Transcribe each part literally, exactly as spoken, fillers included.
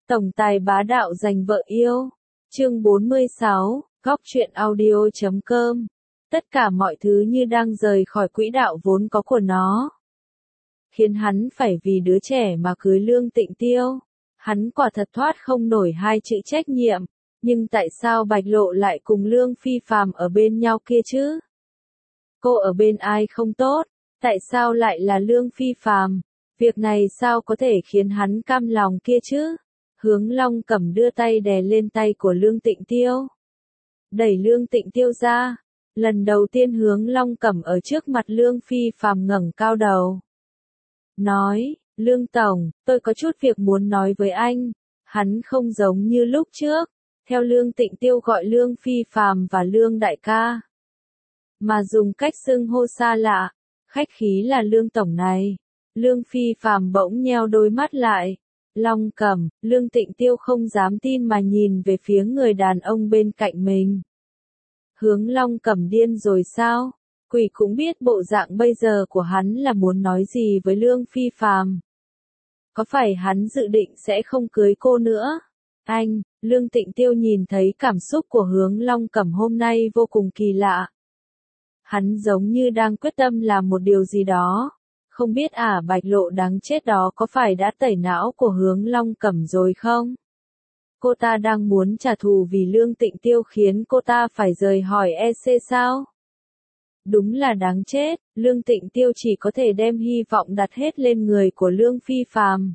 Tổng tài bá đạo giành vợ yêu. Chương bốn mươi sáu, góc truyện audio chấm com. Tất cả mọi thứ như đang rời khỏi quỹ đạo vốn có của nó. Khiến hắn phải vì đứa trẻ mà cưới Lương Tịnh Tiêu. Hắn quả thật thoát không nổi hai chữ trách nhiệm. Nhưng tại sao Bạch Lộ lại cùng Lương Phi Phàm ở bên nhau kia chứ? Cô ở bên ai không tốt? Tại sao lại là Lương Phi Phàm? Việc này sao có thể khiến hắn cam lòng kia chứ? Hướng Long Cẩm đưa tay đè lên tay của Lương Tịnh Tiêu. Đẩy Lương Tịnh Tiêu ra. Lần đầu tiên Hướng Long Cẩm ở trước mặt Lương Phi Phàm ngẩng cao đầu. Nói, Lương Tổng, tôi có chút việc muốn nói với anh. Hắn không giống như lúc trước. Theo Lương Tịnh Tiêu gọi Lương Phi Phàm và Lương Đại ca. Mà dùng cách xưng hô xa lạ. Khách khí là Lương Tổng này. Lương Phi Phàm bỗng nheo đôi mắt lại. Long Cẩm, Lương Tịnh Tiêu không dám tin mà nhìn về phía người đàn ông bên cạnh mình. Hướng Long Cẩm điên rồi sao? Quỷ cũng biết bộ dạng bây giờ của hắn là muốn nói gì với Lương Phi Phàm. Có phải hắn dự định sẽ không cưới cô nữa? Anh, Lương Tịnh Tiêu nhìn thấy cảm xúc của Hướng Long Cẩm hôm nay vô cùng kỳ lạ. Hắn giống như đang quyết tâm làm một điều gì đó. Không biết à Bạch Lộ đáng chết đó có phải đã tẩy não của Hướng Long Cẩm rồi không? Cô ta đang muốn trả thù vì Lương Tịnh Tiêu khiến cô ta phải rời hỏi e xê sao? Đúng là đáng chết, Lương Tịnh Tiêu chỉ có thể đem hy vọng đặt hết lên người của Lương Phi Phàm.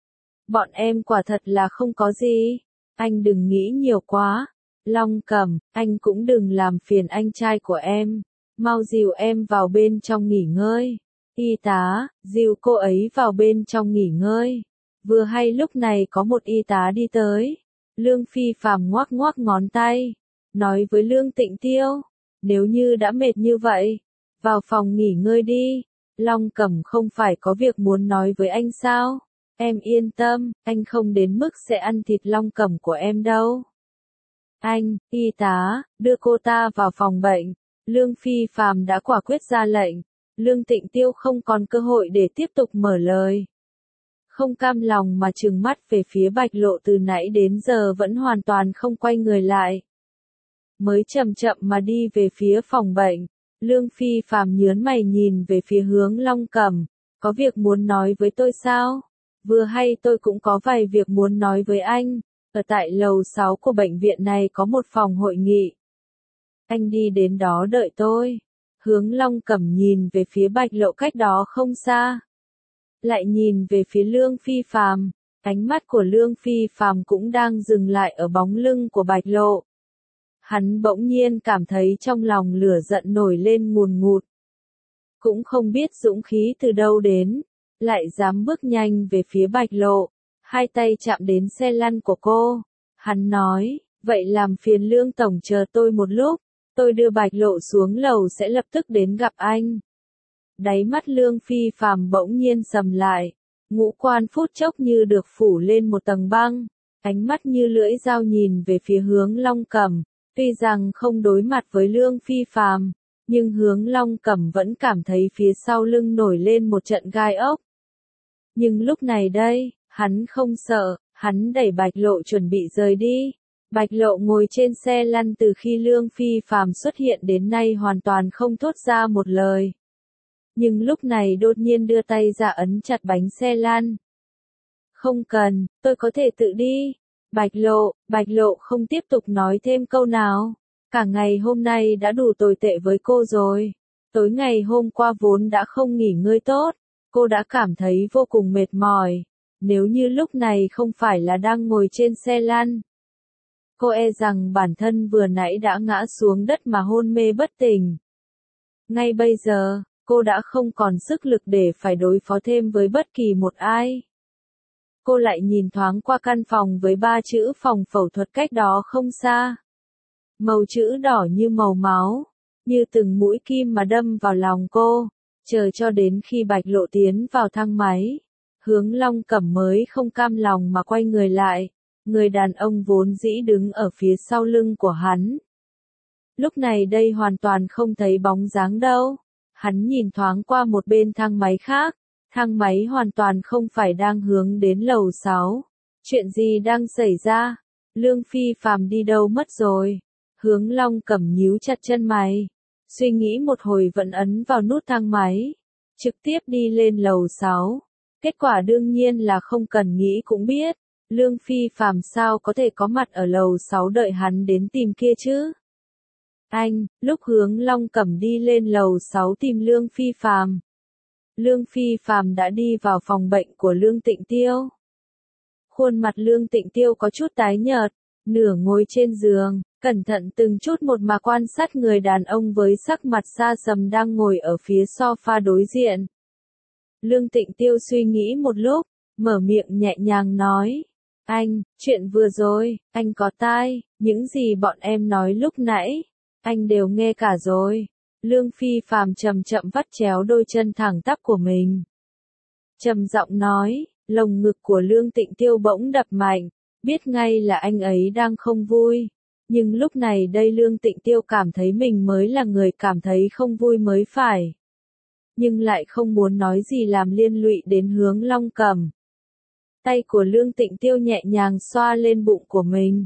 Bọn em quả thật là không có gì. Anh đừng nghĩ nhiều quá. Long Cẩm, anh cũng đừng làm phiền anh trai của em. Mau dìu em vào bên trong nghỉ ngơi. Y tá, dìu cô ấy vào bên trong nghỉ ngơi. Vừa hay lúc này có một y tá đi tới. Lương Phi Phàm ngoắc ngoắc ngón tay. Nói với Lương Tịnh Tiêu. Nếu như đã mệt như vậy. Vào phòng nghỉ ngơi đi. Long Cẩm không phải có việc muốn nói với anh sao? Em yên tâm, anh không đến mức sẽ ăn thịt Long Cẩm của em đâu. Anh, y tá, đưa cô ta vào phòng bệnh. Lương Phi Phàm đã quả quyết ra lệnh. Lương Tịnh Tiêu không còn cơ hội để tiếp tục mở lời. Không cam lòng mà trừng mắt về phía Bạch Lộ từ nãy đến giờ vẫn hoàn toàn không quay người lại. Mới chậm chậm mà đi về phía phòng bệnh. Lương Phi Phàm nhớn mày nhìn về phía Hướng Long Cẩm. Có việc muốn nói với tôi sao? Vừa hay tôi cũng có vài việc muốn nói với anh. Ở tại lầu sáu của bệnh viện này có một phòng hội nghị. Anh đi đến đó đợi tôi. Hướng Long Cẩm nhìn về phía Bạch Lộ cách đó không xa. Lại nhìn về phía Lương Phi Phàm. Ánh mắt của Lương Phi Phàm cũng đang dừng lại ở bóng lưng của Bạch Lộ. Hắn bỗng nhiên cảm thấy trong lòng lửa giận nổi lên ngùn ngụt. Cũng không biết dũng khí từ đâu đến. Lại dám bước nhanh về phía Bạch Lộ. Hai tay chạm đến xe lăn của cô. Hắn nói, vậy làm phiền Lương Tổng chờ tôi một lúc. Tôi đưa Bạch Lộ xuống lầu sẽ lập tức đến gặp anh. Đáy mắt Lương Phi Phàm bỗng nhiên sầm lại. Ngũ quan phút chốc như được phủ lên một tầng băng. Ánh mắt như lưỡi dao nhìn về phía Hướng Long Cẩm. Tuy rằng không đối mặt với Lương Phi Phàm, nhưng Hướng Long Cẩm vẫn cảm thấy phía sau lưng nổi lên một trận gai ốc. Nhưng lúc này đây, hắn không sợ, hắn đẩy Bạch Lộ chuẩn bị rời đi. Bạch Lộ ngồi trên xe lăn từ khi Lương Phi Phàm xuất hiện đến nay hoàn toàn không thốt ra một lời. Nhưng lúc này đột nhiên đưa tay ra ấn chặt bánh xe lăn. Không cần, tôi có thể tự đi. Bạch Lộ, Bạch Lộ không tiếp tục nói thêm câu nào. Cả ngày hôm nay đã đủ tồi tệ với cô rồi. Tối ngày hôm qua vốn đã không nghỉ ngơi tốt. Cô đã cảm thấy vô cùng mệt mỏi. Nếu như lúc này không phải là đang ngồi trên xe lăn. Cô e rằng bản thân vừa nãy đã ngã xuống đất mà hôn mê bất tỉnh. Ngay bây giờ, cô đã không còn sức lực để phải đối phó thêm với bất kỳ một ai. Cô lại nhìn thoáng qua căn phòng với ba chữ phòng phẫu thuật cách đó không xa. Màu chữ đỏ như màu máu, như từng mũi kim mà đâm vào lòng cô, chờ cho đến khi Bạch Lộ tiến vào thang máy. Hướng Long Cẩm mới không cam lòng mà quay người lại, người đàn ông vốn dĩ đứng ở phía sau lưng của hắn. Lúc này đây hoàn toàn không thấy bóng dáng đâu, hắn nhìn thoáng qua một bên thang máy khác. Thang máy hoàn toàn không phải đang hướng đến lầu sáu. Chuyện gì đang xảy ra? Lương Phi Phàm đi đâu mất rồi? Hướng Long Cẩm nhíu chặt chân mày. Suy nghĩ một hồi vẫn ấn vào nút thang máy. Trực tiếp đi lên lầu sáu. Kết quả đương nhiên là không cần nghĩ cũng biết. Lương Phi Phàm sao có thể có mặt ở lầu sáu đợi hắn đến tìm kia chứ? Anh, lúc Hướng Long Cẩm đi lên lầu sáu tìm Lương Phi Phàm. Lương Phi Phàm đã đi vào phòng bệnh của Lương Tịnh Tiêu. Khuôn mặt Lương Tịnh Tiêu có chút tái nhợt, nửa ngồi trên giường, cẩn thận từng chút một mà quan sát người đàn ông với sắc mặt xa sầm đang ngồi ở phía sofa đối diện. Lương Tịnh Tiêu suy nghĩ một lúc, mở miệng nhẹ nhàng nói. Anh, chuyện vừa rồi, anh có tai, những gì bọn em nói lúc nãy, anh đều nghe cả rồi. Lương Phi Phàm chậm chậm vắt chéo đôi chân thẳng tắp của mình. Trầm giọng nói, lồng ngực của Lương Tịnh Tiêu bỗng đập mạnh, biết ngay là anh ấy đang không vui. Nhưng lúc này đây Lương Tịnh Tiêu cảm thấy mình mới là người cảm thấy không vui mới phải. Nhưng lại không muốn nói gì làm liên lụy đến Hướng Long Cẩm. Tay của Lương Tịnh Tiêu nhẹ nhàng xoa lên bụng của mình.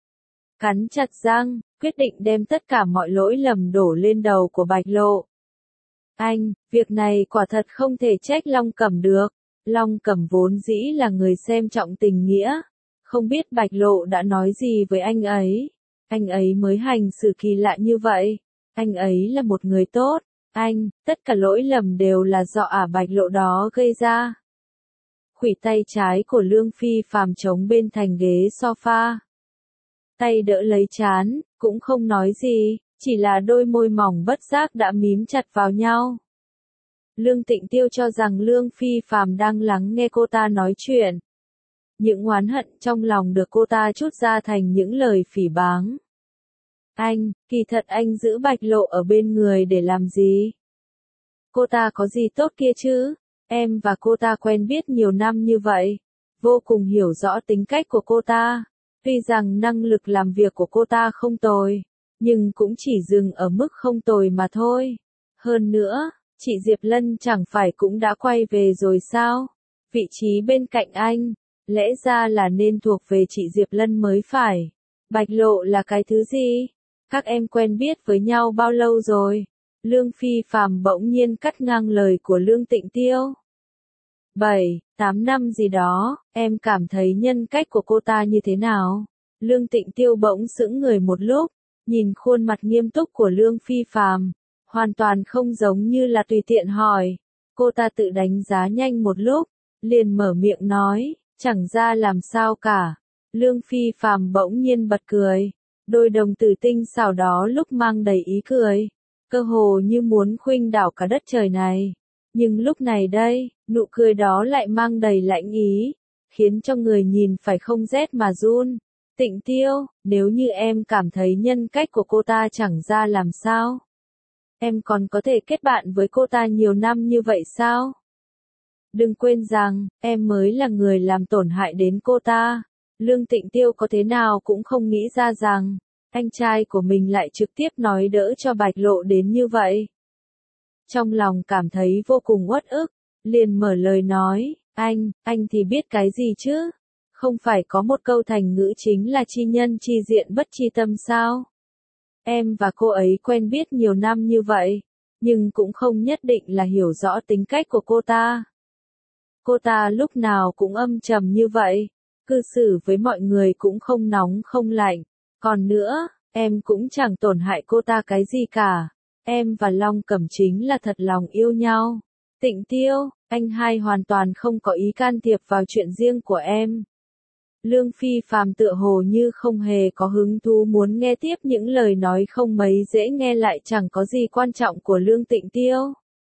Cắn chặt răng, quyết định đem tất cả mọi lỗi lầm đổ lên đầu của Bạch Lộ. Anh, việc này quả thật không thể trách Long Cẩm được. Long Cẩm vốn dĩ là người xem trọng tình nghĩa. Không biết Bạch Lộ đã nói gì với anh ấy. Anh ấy mới hành xử kỳ lạ như vậy. Anh ấy là một người tốt. Anh, tất cả lỗi lầm đều là do ả Bạch Lộ đó gây ra. Khuỷu tay trái của Lương Phi Phàm chống bên thành ghế sofa. Tay đỡ lấy trán, cũng không nói gì, chỉ là đôi môi mỏng bất giác đã mím chặt vào nhau. Lương Tịnh Tiêu cho rằng Lương Phi Phàm đang lắng nghe cô ta nói chuyện. Những oán hận trong lòng được cô ta trút ra thành những lời phỉ báng. Anh, kỳ thật anh giữ Bạch Lộ ở bên người để làm gì? Cô ta có gì tốt kia chứ? Em và cô ta quen biết nhiều năm như vậy, vô cùng hiểu rõ tính cách của cô ta. Tuy rằng năng lực làm việc của cô ta không tồi, nhưng cũng chỉ dừng ở mức không tồi mà thôi. Hơn nữa, chị Diệp Lân chẳng phải cũng đã quay về rồi sao? Vị trí bên cạnh anh, lẽ ra là nên thuộc về chị Diệp Lân mới phải. Bạch Lộ là cái thứ gì? Các em quen biết với nhau bao lâu rồi? Lương Phi Phàm bỗng nhiên cắt ngang lời của Lương Tịnh Tiêu. bảy, tám năm gì đó, em cảm thấy nhân cách của cô ta như thế nào? Lương Tịnh Tiêu bỗng sững người một lúc, nhìn khuôn mặt nghiêm túc của Lương Phi Phàm, hoàn toàn không giống như là tùy tiện hỏi. Cô ta tự đánh giá nhanh một lúc, liền mở miệng nói, chẳng ra làm sao cả. Lương Phi Phàm bỗng nhiên bật cười, đôi đồng tử tinh xảo đó lúc mang đầy ý cười, cơ hồ như muốn khuynh đảo cả đất trời này. Nhưng lúc này đây, nụ cười đó lại mang đầy lãnh ý, khiến cho người nhìn phải không rét mà run. Tịnh Tiêu, nếu như em cảm thấy nhân cách của cô ta chẳng ra làm sao, em còn có thể kết bạn với cô ta nhiều năm như vậy sao? Đừng quên rằng, em mới là người làm tổn hại đến cô ta. Lương Tịnh Tiêu có thế nào cũng không nghĩ ra rằng, anh trai của mình lại trực tiếp nói đỡ cho Bạch Lộ đến như vậy. Trong lòng cảm thấy vô cùng uất ức, liền mở lời nói, anh, anh thì biết cái gì chứ? Không phải có một câu thành ngữ chính là chi nhân chi diện bất chi tâm sao? Em và cô ấy quen biết nhiều năm như vậy, nhưng cũng không nhất định là hiểu rõ tính cách của cô ta. Cô ta lúc nào cũng âm trầm như vậy, cư xử với mọi người cũng không nóng không lạnh. Còn nữa, em cũng chẳng tổn hại cô ta cái gì cả. Em và Long Cẩm chính là thật lòng yêu nhau. Tịnh Tiêu, anh hai hoàn toàn không có ý can thiệp vào chuyện riêng của em. Lương Phi Phàm tựa hồ như không hề có hứng thú muốn nghe tiếp những lời nói không mấy dễ nghe lại chẳng có gì quan trọng của Lương Tịnh Tiêu.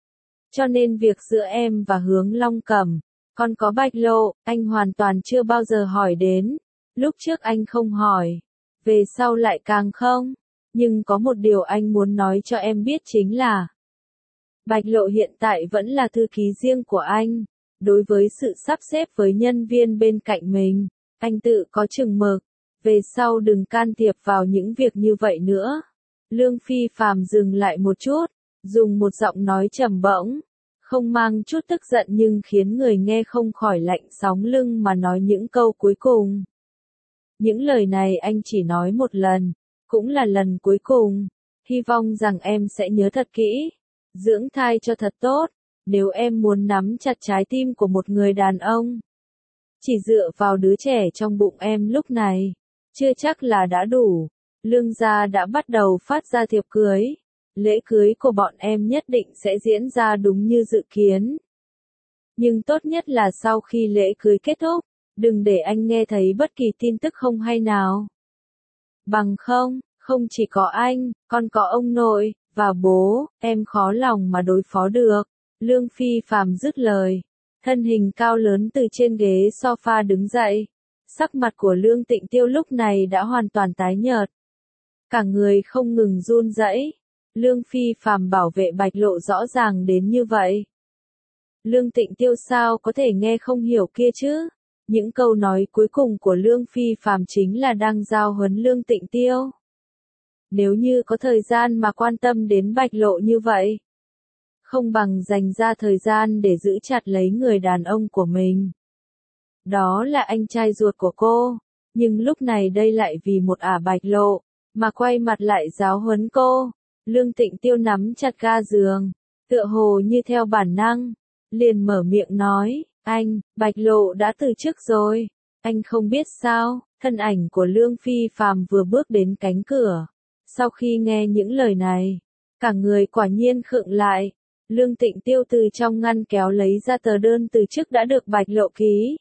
Cho nên việc giữa em và Hướng Long Cẩm, còn có Bạch Lộ, anh hoàn toàn chưa bao giờ hỏi đến. Lúc trước anh không hỏi, về sau lại càng không. Nhưng có một điều anh muốn nói cho em biết chính là Bạch Lộ hiện tại vẫn là thư ký riêng của anh. Đối với sự sắp xếp với nhân viên bên cạnh mình, anh tự có chừng mực. Về sau đừng can thiệp vào những việc như vậy nữa. Lương Phi Phàm dừng lại một chút, dùng một giọng nói trầm bổng. Không mang chút tức giận nhưng khiến người nghe không khỏi lạnh sóng lưng mà nói những câu cuối cùng. Những lời này anh chỉ nói một lần, cũng là lần cuối cùng. Hy vọng rằng em sẽ nhớ thật kỹ, dưỡng thai cho thật tốt, nếu em muốn nắm chặt trái tim của một người đàn ông. Chỉ dựa vào đứa trẻ trong bụng em lúc này, chưa chắc là đã đủ. Lương gia đã bắt đầu phát ra thiệp cưới. Lễ cưới của bọn em nhất định sẽ diễn ra đúng như dự kiến. Nhưng tốt nhất là sau khi lễ cưới kết thúc, đừng để anh nghe thấy bất kỳ tin tức không hay nào. Bằng không, không chỉ có anh, còn có ông nội, và bố, em khó lòng mà đối phó được. Lương Phi Phàm dứt lời. Thân hình cao lớn từ trên ghế sofa đứng dậy. Sắc mặt của Lương Tịnh Tiêu lúc này đã hoàn toàn tái nhợt. Cả người không ngừng run rẩy. Lương Phi Phàm bảo vệ Bạch Lộ rõ ràng đến như vậy. Lương Tịnh Tiêu sao có thể nghe không hiểu kia chứ? Những câu nói cuối cùng của Lương Phi Phàm chính là đang giao huấn Lương Tịnh Tiêu. Nếu như có thời gian mà quan tâm đến Bạch Lộ như vậy, không bằng dành ra thời gian để giữ chặt lấy người đàn ông của mình. Đó là anh trai ruột của cô, nhưng lúc này đây lại vì một ả Bạch Lộ, mà quay mặt lại giáo huấn cô. Lương Tịnh Tiêu nắm chặt ga giường, tựa hồ như theo bản năng, liền mở miệng nói, anh, Bạch Lộ đã từ chức rồi, anh không biết sao. Thân ảnh của Lương Phi Phàm vừa bước đến cánh cửa, sau khi nghe những lời này, cả người quả nhiên khựng lại. Lương Tịnh Tiêu từ trong ngăn kéo lấy ra tờ đơn từ chức đã được Bạch Lộ ký.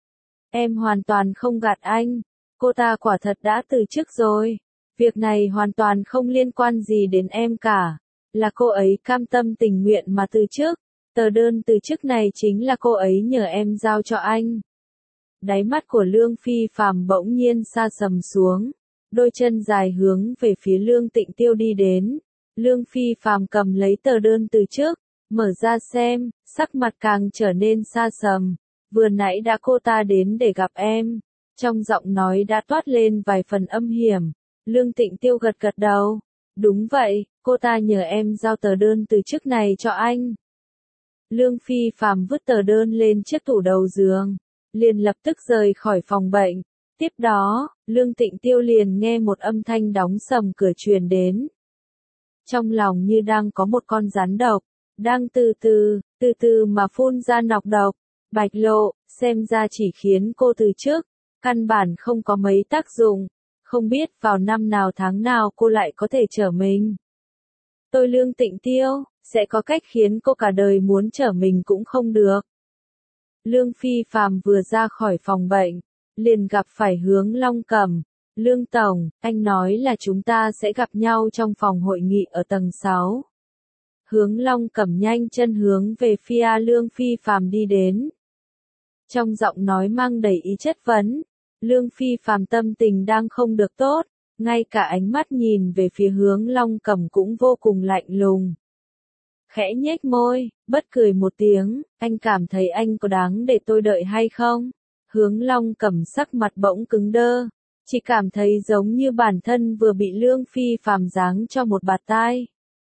Em hoàn toàn không gạt anh, cô ta quả thật đã từ chức rồi. Việc này hoàn toàn không liên quan gì đến em cả, là cô ấy cam tâm tình nguyện mà từ chức. Tờ đơn từ chức này chính là cô ấy nhờ em giao cho anh. Đáy mắt của Lương Phi Phàm bỗng nhiên sa sầm xuống, đôi chân dài hướng về phía Lương Tịnh Tiêu đi đến. Lương Phi Phàm cầm lấy tờ đơn từ chức, mở ra xem, sắc mặt càng trở nên sa sầm. Vừa nãy đã cô ta đến để gặp em, trong giọng nói đã toát lên vài phần âm hiểm. Lương Tịnh Tiêu gật gật đầu. Đúng vậy, cô ta nhờ em giao tờ đơn từ chức này cho anh. Lương Phi Phàm vứt tờ đơn lên chiếc tủ đầu giường, liền lập tức rời khỏi phòng bệnh. Tiếp đó, Lương Tịnh Tiêu liền nghe một âm thanh đóng sầm cửa truyền đến. Trong lòng như đang có một con rắn độc, đang từ từ, từ từ mà phun ra nọc độc. Bạch Lộ, xem ra chỉ khiến cô từ chức, căn bản không có mấy tác dụng. Không biết vào năm nào tháng nào cô lại có thể trở mình. Tôi Lương Tịnh Tiêu, sẽ có cách khiến cô cả đời muốn trở mình cũng không được. Lương Phi Phàm vừa ra khỏi phòng bệnh, liền gặp phải Hướng Long Cẩm. Lương Tổng, anh nói là chúng ta sẽ gặp nhau trong phòng hội nghị ở tầng sáu. Hướng Long Cẩm nhanh chân hướng về phía Lương Phi Phàm đi đến. Trong giọng nói mang đầy ý chất vấn. Lương Phi Phàm tâm tình đang không được tốt, ngay cả ánh mắt nhìn về phía Hướng Long Cẩm cũng vô cùng lạnh lùng. Khẽ nhếch môi, bất cười một tiếng, anh cảm thấy anh có đáng để tôi đợi hay không? Hướng Long Cẩm sắc mặt bỗng cứng đơ, chỉ cảm thấy giống như bản thân vừa bị Lương Phi Phàm giáng cho một bạt tai.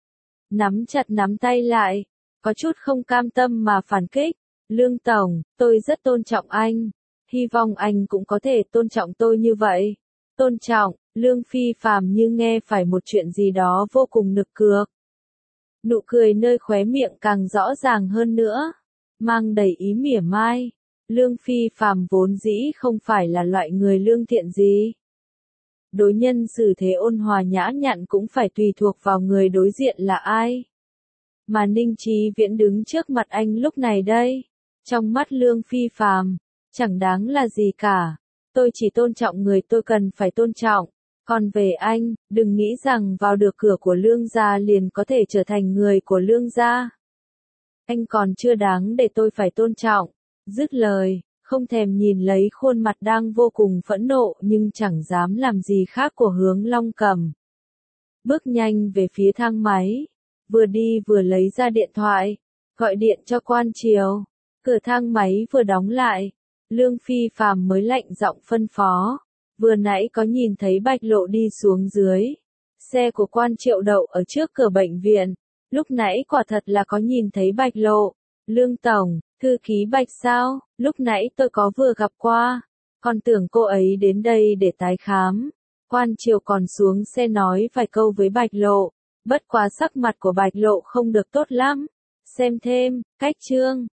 Nắm chặt nắm tay lại, có chút không cam tâm mà phản kích. Lương Tổng, tôi rất tôn trọng anh. Hy vọng anh cũng có thể tôn trọng tôi như vậy. Tôn trọng, Lương Phi Phàm như nghe phải một chuyện gì đó vô cùng nực cược. Nụ cười nơi khóe miệng càng rõ ràng hơn nữa, mang đầy ý mỉa mai. Lương Phi Phàm vốn dĩ không phải là loại người lương thiện gì. Đối nhân xử thế ôn hòa nhã nhặn cũng phải tùy thuộc vào người đối diện là ai. Mà Ninh Chí Viễn đứng trước mặt anh lúc này đây, trong mắt Lương Phi Phàm chẳng đáng là gì cả. Tôi chỉ tôn trọng người tôi cần phải tôn trọng. Còn về anh, đừng nghĩ rằng vào được cửa của Lương gia liền có thể trở thành người của Lương gia. Anh còn chưa đáng để tôi phải tôn trọng. Dứt lời, không thèm nhìn lấy khuôn mặt đang vô cùng phẫn nộ nhưng chẳng dám làm gì khác của Hướng Long Cẩm. Bước nhanh về phía thang máy, vừa đi vừa lấy ra điện thoại, gọi điện cho Quan Triều. Cửa thang máy vừa đóng lại, Lương Phi Phàm mới lạnh giọng phân phó. Vừa nãy có nhìn thấy Bạch Lộ đi xuống dưới. Xe của Quan Triệu đậu ở trước cửa bệnh viện. Lúc nãy quả thật là có nhìn thấy Bạch Lộ. Lương Tổng, thư ký Bạch sao, lúc nãy tôi có vừa gặp qua, còn tưởng cô ấy đến đây để tái khám. Quan Triều còn xuống xe nói vài câu với Bạch Lộ, bất quá sắc mặt của Bạch Lộ không được tốt lắm. Xem thêm, cách chương.